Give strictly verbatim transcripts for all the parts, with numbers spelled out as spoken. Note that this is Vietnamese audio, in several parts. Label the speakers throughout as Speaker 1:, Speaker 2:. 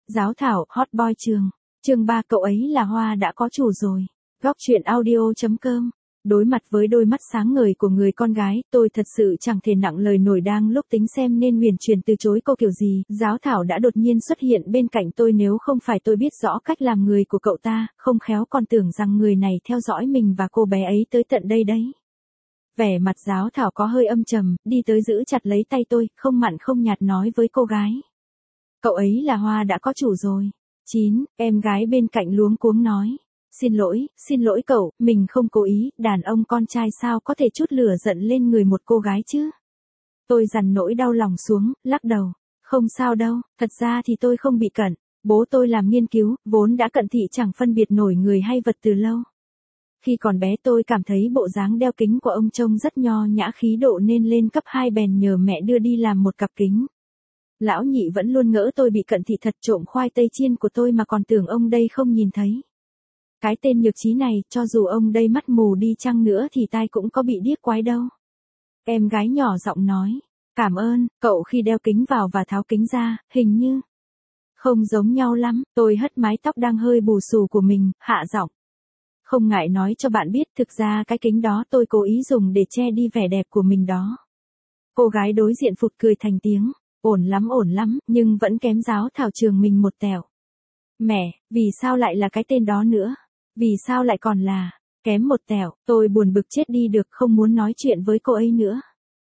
Speaker 1: Giáo thảo, hot boy trường. Chương ba cậu ấy là Hoa đã có chủ rồi. Góc truyện audio.com. Đối mặt với đôi mắt sáng ngời của người con gái, tôi thật sự chẳng thể nặng lời nổi đang lúc tính xem nên huyền truyền từ chối cô kiểu gì. Giáo thảo đã đột nhiên xuất hiện bên cạnh tôi, nếu không phải tôi biết rõ cách làm người của cậu ta, không khéo còn tưởng rằng người này theo dõi mình và cô bé ấy tới tận đây đấy. Vẻ mặt giáo thảo có hơi âm trầm, đi tới giữ chặt lấy tay tôi, không mặn không nhạt nói với cô gái. Cậu ấy là Hoa đã có chủ rồi. chín. Em gái bên cạnh luống cuống nói. Xin lỗi, xin lỗi cậu, mình không cố ý, đàn ông con trai sao có thể chút lửa giận lên người một cô gái chứ? Tôi dằn nỗi đau lòng xuống, lắc đầu. Không sao đâu, thật ra thì tôi không bị cận. Bố tôi làm nghiên cứu, vốn đã cận thị chẳng phân biệt nổi người hay vật từ lâu. Khi còn bé tôi cảm thấy bộ dáng đeo kính của ông trông rất nho nhã khí độ nên lên cấp hai bèn nhờ mẹ đưa đi làm một cặp kính. Lão nhị vẫn luôn ngỡ tôi bị cận thị thật, trộm khoai tây chiên của tôi mà còn tưởng ông đây không nhìn thấy. Cái tên nhược trí này, cho dù ông đây mắt mù đi chăng nữa thì tai cũng có bị điếc quái đâu. Em gái nhỏ giọng nói. Cảm ơn, cậu khi đeo kính vào và tháo kính ra, hình như không giống nhau lắm. Tôi hất mái tóc đang hơi bù xù của mình, hạ giọng. Không ngại nói cho bạn biết, thực ra cái kính đó tôi cố ý dùng để che đi vẻ đẹp của mình đó. Cô gái đối diện phụt cười thành tiếng. Ổn lắm ổn lắm, nhưng vẫn kém giáo thảo trường mình một tẹo. Mẹ, vì sao lại là cái tên đó nữa? Vì sao lại còn là kém một tẹo? Tôi buồn bực chết đi được, không muốn nói chuyện với cô ấy nữa.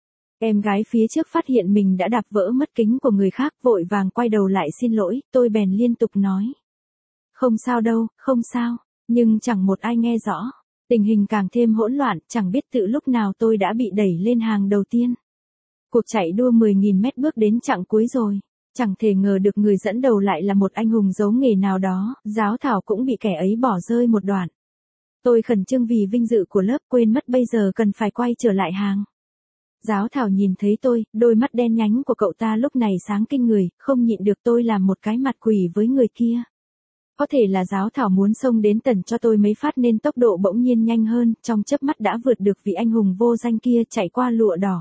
Speaker 1: Em gái phía trước phát hiện mình đã đạp vỡ mất kính của người khác, vội vàng quay đầu lại xin lỗi, tôi bèn liên tục nói. Không sao đâu, không sao, nhưng chẳng một ai nghe rõ. Tình hình càng thêm hỗn loạn, chẳng biết từ lúc nào tôi đã bị đẩy lên hàng đầu tiên. Cuộc chạy đua mười nghìn mét bước đến chặng cuối rồi. Chẳng thể ngờ được người dẫn đầu lại là một anh hùng giấu nghề nào đó, giáo thảo cũng bị kẻ ấy bỏ rơi một đoạn. Tôi khẩn trương vì vinh dự của lớp, quên mất bây giờ cần phải quay trở lại hàng. Giáo thảo nhìn thấy tôi, đôi mắt đen nhánh của cậu ta lúc này sáng kinh người, không nhịn được tôi làm một cái mặt quỷ với người kia. Có thể là giáo thảo muốn xông đến tần cho tôi mấy phát nên tốc độ bỗng nhiên nhanh hơn, trong chớp mắt đã vượt được vị anh hùng vô danh kia chạy qua lụa đỏ.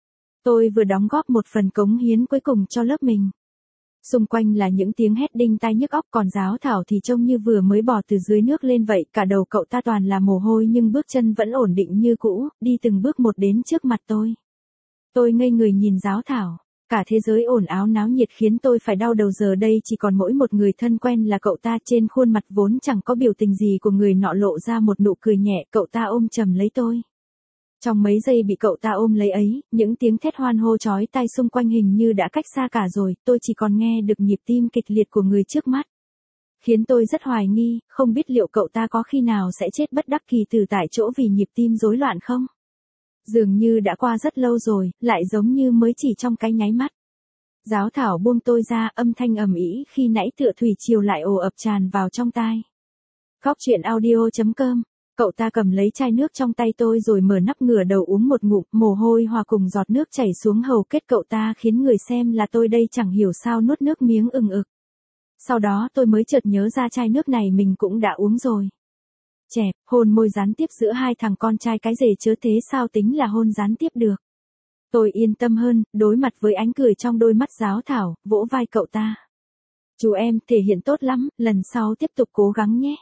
Speaker 1: Tôi vừa đóng góp một phần cống hiến cuối cùng cho lớp mình. Xung quanh là những tiếng hét đinh tai nhức óc, còn giáo thảo thì trông như vừa mới bò từ dưới nước lên vậy, cả đầu cậu ta toàn là mồ hôi nhưng bước chân vẫn ổn định như cũ, đi từng bước một đến trước mặt tôi. Tôi ngây người nhìn giáo thảo, cả thế giới ồn ào náo nhiệt khiến tôi phải đau đầu, giờ đây chỉ còn mỗi một người thân quen là cậu ta. Trên khuôn mặt vốn chẳng có biểu tình gì của người nọ lộ ra một nụ cười nhẹ, cậu ta ôm chầm lấy tôi. Trong mấy giây bị cậu ta ôm lấy ấy, những tiếng thét hoan hô chói tai xung quanh hình như đã cách xa cả rồi, tôi chỉ còn nghe được nhịp tim kịch liệt của người trước mắt. Khiến tôi rất hoài nghi, không biết liệu cậu ta có khi nào sẽ chết bất đắc kỳ tử tại chỗ vì nhịp tim rối loạn không? Dường như đã qua rất lâu rồi, lại giống như mới chỉ trong cái nháy mắt. Giáo thảo buông tôi ra, âm thanh ầm ĩ khi nãy tựa thủy triều lại ồ ập tràn vào trong tai. Góc truyện audio.com. Cậu ta cầm lấy chai nước trong tay tôi rồi mở nắp ngửa đầu uống một ngụm, mồ hôi hòa cùng giọt nước chảy xuống hầu kết cậu ta khiến người xem là tôi đây chẳng hiểu sao nuốt nước miếng ừng ực. Sau đó tôi mới chợt nhớ ra chai nước này mình cũng đã uống rồi. Chẹp, hôn môi gián tiếp giữa hai thằng con trai cái rể chớ thế sao tính là hôn gián tiếp được. Tôi yên tâm hơn, đối mặt với ánh cười trong đôi mắt giáo thảo, vỗ vai cậu ta. Chú em, thể hiện tốt lắm, lần sau tiếp tục cố gắng nhé.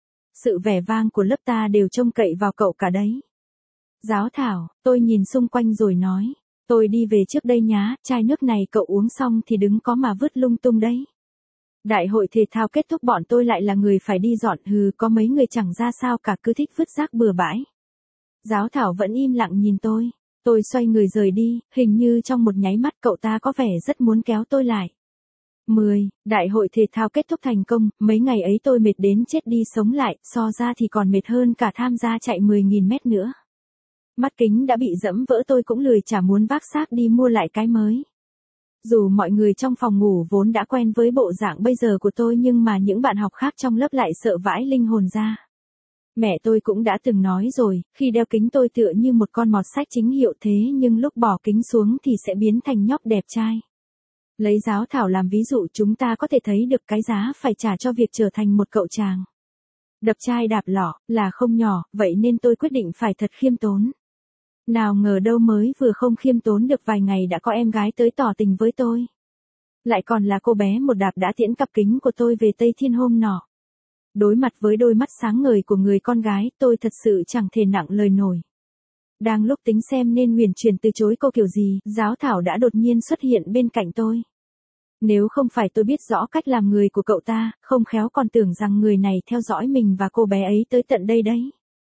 Speaker 1: Sự vẻ vang của lớp ta đều trông cậy vào cậu cả đấy. Giáo thảo, tôi nhìn xung quanh rồi nói. Tôi đi về trước đây nhá, chai nước này cậu uống xong thì đừng có mà vứt lung tung đấy. Đại hội thể thao kết thúc bọn tôi lại là người phải đi dọn, hừ, có mấy người chẳng ra sao cả cứ thích vứt rác bừa bãi. Giáo thảo vẫn im lặng nhìn tôi. Tôi xoay người rời đi, hình như trong một nháy mắt cậu ta có vẻ rất muốn kéo tôi lại. mười. Đại hội thể thao kết thúc thành công, mấy ngày ấy tôi mệt đến chết đi sống lại, so ra thì còn mệt hơn cả tham gia chạy mười nghìn mét nữa. Mắt kính đã bị dẫm vỡ tôi cũng lười chả muốn vác xác đi mua lại cái mới. Dù mọi người trong phòng ngủ vốn đã quen với bộ dạng bây giờ của tôi nhưng mà những bạn học khác trong lớp lại sợ vãi linh hồn ra. Mẹ tôi cũng đã từng nói rồi, khi đeo kính tôi tựa như một con mọt sách chính hiệu thế nhưng lúc bỏ kính xuống thì sẽ biến thành nhóc đẹp trai. Lấy giáo thảo làm ví dụ chúng ta có thể thấy được cái giá phải trả cho việc trở thành một cậu chàng. Đập chai đạp lọ, là không nhỏ, vậy nên tôi quyết định phải thật khiêm tốn. Nào ngờ đâu mới vừa không khiêm tốn được vài ngày đã có em gái tới tỏ tình với tôi. Lại còn là cô bé một đạp đã tiễn cặp kính của tôi về Tây Thiên hôm nọ. Đối mặt với đôi mắt sáng ngời của người con gái, tôi thật sự chẳng thể nặng lời nổi. Đang lúc tính xem nên huyền chuyển từ chối cô kiểu gì, Giáo Thảo đã đột nhiên xuất hiện bên cạnh tôi. Nếu không phải tôi biết rõ cách làm người của cậu ta, không khéo còn tưởng rằng người này theo dõi mình và cô bé ấy tới tận đây đấy.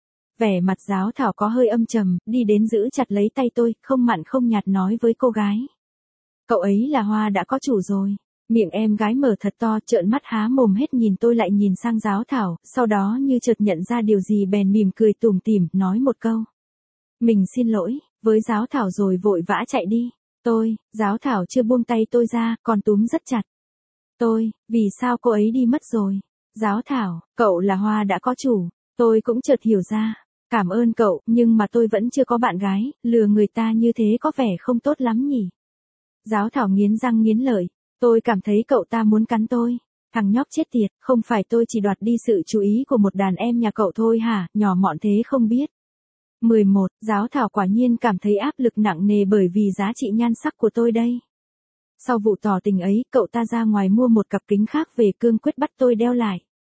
Speaker 1: Vẻ mặt Giáo Thảo có hơi âm trầm, đi đến giữ chặt lấy tay tôi, không mặn không nhạt nói với cô gái. Cậu ấy là Hoa đã có chủ rồi. Miệng em gái mở thật to, trợn mắt há mồm hết nhìn tôi lại nhìn sang Giáo Thảo, sau đó như chợt nhận ra điều gì bèn mỉm cười tủm tỉm, nói một câu. Mình xin lỗi, với Giáo Thảo rồi vội vã chạy đi. Tôi, Giáo Thảo chưa buông tay tôi ra, còn túm rất chặt. Tôi, vì sao cô ấy đi mất rồi? Giáo Thảo, cậu là Hoa đã có chủ. Tôi cũng chợt hiểu ra. Cảm ơn cậu, nhưng mà tôi vẫn chưa có bạn gái, lừa người ta như thế có vẻ không tốt lắm nhỉ. Giáo Thảo nghiến răng nghiến lợi. Tôi cảm thấy cậu ta muốn cắn tôi. Thằng nhóc chết tiệt, không phải tôi chỉ đoạt đi sự chú ý của một đàn em nhà cậu thôi hả, nhỏ mọn thế không biết. mười một, Giáo Thảo quả nhiên cảm thấy áp lực nặng nề bởi vì giá trị nhan sắc của tôi đây. Sau vụ tỏ tình ấy, cậu ta ra ngoài mua một cặp kính khác về cương quyết bắt tôi đeo lại.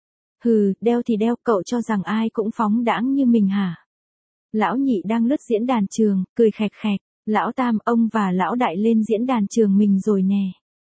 Speaker 1: Hừ, đeo thì đeo, cậu cho rằng ai cũng phóng đãng như mình hả? Lão Nhị đang lướt diễn đàn trường, cười khẹt khẹt. Lão Tam, ông và Lão Đại lên diễn đàn trường mình rồi nè.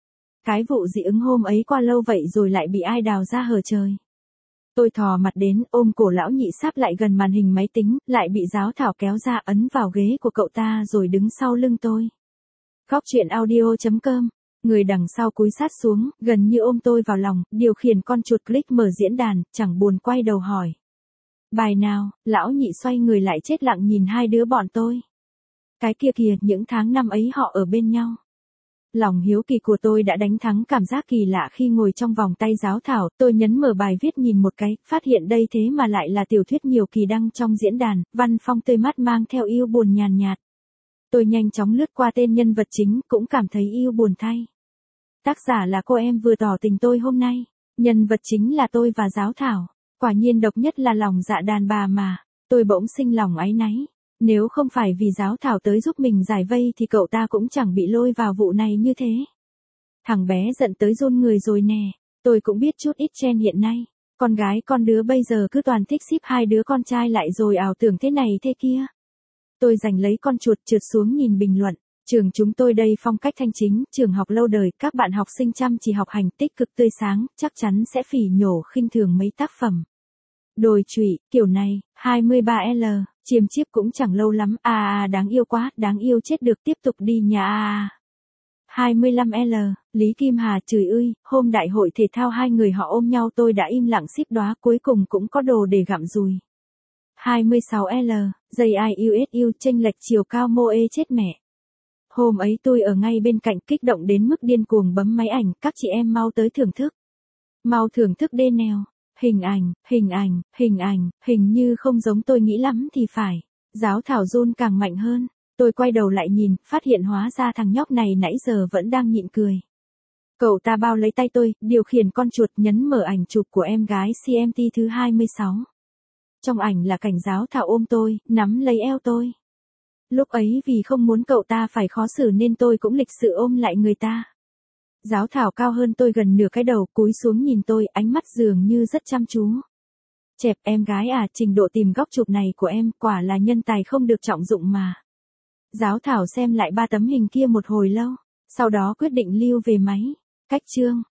Speaker 1: Cái vụ dị ứng hôm ấy qua lâu vậy rồi lại bị ai đào ra hở trời. Tôi thò mặt đến, ôm cổ Lão Nhị sáp lại gần màn hình máy tính, lại bị Giáo Thảo kéo ra ấn vào ghế của cậu ta rồi đứng sau lưng tôi. Góc truyện audio chấm com. Người đằng sau cúi sát xuống, gần như ôm tôi vào lòng, điều khiển con chuột click mở diễn đàn, chẳng buồn quay đầu hỏi. Bài nào? Lão Nhị xoay người lại chết lặng nhìn hai đứa bọn tôi. Cái kia kìa, những tháng năm ấy họ ở bên nhau. Lòng hiếu kỳ của tôi đã đánh thắng cảm giác kỳ lạ khi ngồi trong vòng tay Giáo Thảo, tôi nhấn mở bài viết nhìn một cái, phát hiện đây thế mà lại là tiểu thuyết nhiều kỳ đăng trong diễn đàn, văn phong tươi mát mang theo yêu buồn nhàn nhạt. Tôi nhanh chóng lướt qua tên nhân vật chính, cũng cảm thấy yêu buồn thay. Tác giả là cô em vừa tỏ tình tôi hôm nay, nhân vật chính là tôi và Giáo Thảo, quả nhiên độc nhất là lòng dạ đàn bà mà, tôi bỗng sinh lòng áy náy. Nếu không phải vì Giáo Thảo tới giúp mình giải vây thì cậu ta cũng chẳng bị lôi vào vụ này như thế. Thằng bé giận tới run người rồi nè, tôi cũng biết chút ít trend hiện nay. Con gái con đứa bây giờ cứ toàn thích ship hai đứa con trai lại rồi ảo tưởng thế này thế kia. Tôi giành lấy con chuột trượt xuống nhìn bình luận. Trường chúng tôi đây phong cách thanh chính, trường học lâu đời, các bạn học sinh chăm chỉ học hành tích cực tươi sáng, chắc chắn sẽ phỉ nhổ khinh thường mấy tác phẩm. Đồi trụy, kiểu này, hai mươi ba L, chiêm chiếp cũng chẳng lâu lắm, à à đáng yêu quá, đáng yêu chết được tiếp tục đi nhà à à. hai mươi lăm L, Lý Kim Hà chửi ơi, hôm đại hội thể thao hai người họ ôm nhau tôi đã im lặng ship đóa cuối cùng cũng có đồ để gặm dùi. hai mươi sáu L, dây ai u ét u chênh lệch chiều cao mô ê chết mẹ. Hôm ấy tôi ở ngay bên cạnh kích động đến mức điên cuồng bấm máy ảnh, các chị em mau tới thưởng thức. Mau thưởng thức đê nèo. Hình ảnh, hình ảnh, hình ảnh, hình như không giống tôi nghĩ lắm thì phải. Giáo Thảo run càng mạnh hơn. Tôi quay đầu lại nhìn, phát hiện hóa ra thằng nhóc này nãy giờ vẫn đang nhịn cười. Cậu ta bao lấy tay tôi, điều khiển con chuột nhấn mở ảnh chụp của em gái xê em tê thứ hai mươi sáu. Trong ảnh là cảnh Giáo Thảo ôm tôi, nắm lấy eo tôi. Lúc ấy vì không muốn cậu ta phải khó xử nên tôi cũng lịch sự ôm lại người ta. Giáo Thảo cao hơn tôi gần nửa cái đầu, cúi xuống nhìn tôi, ánh mắt dường như rất chăm chú. Chẹp, em gái à, trình độ tìm góc chụp này của em quả là nhân tài không được trọng dụng mà. Giáo Thảo xem lại ba tấm hình kia một hồi lâu, sau đó quyết định lưu về máy. Cách chương.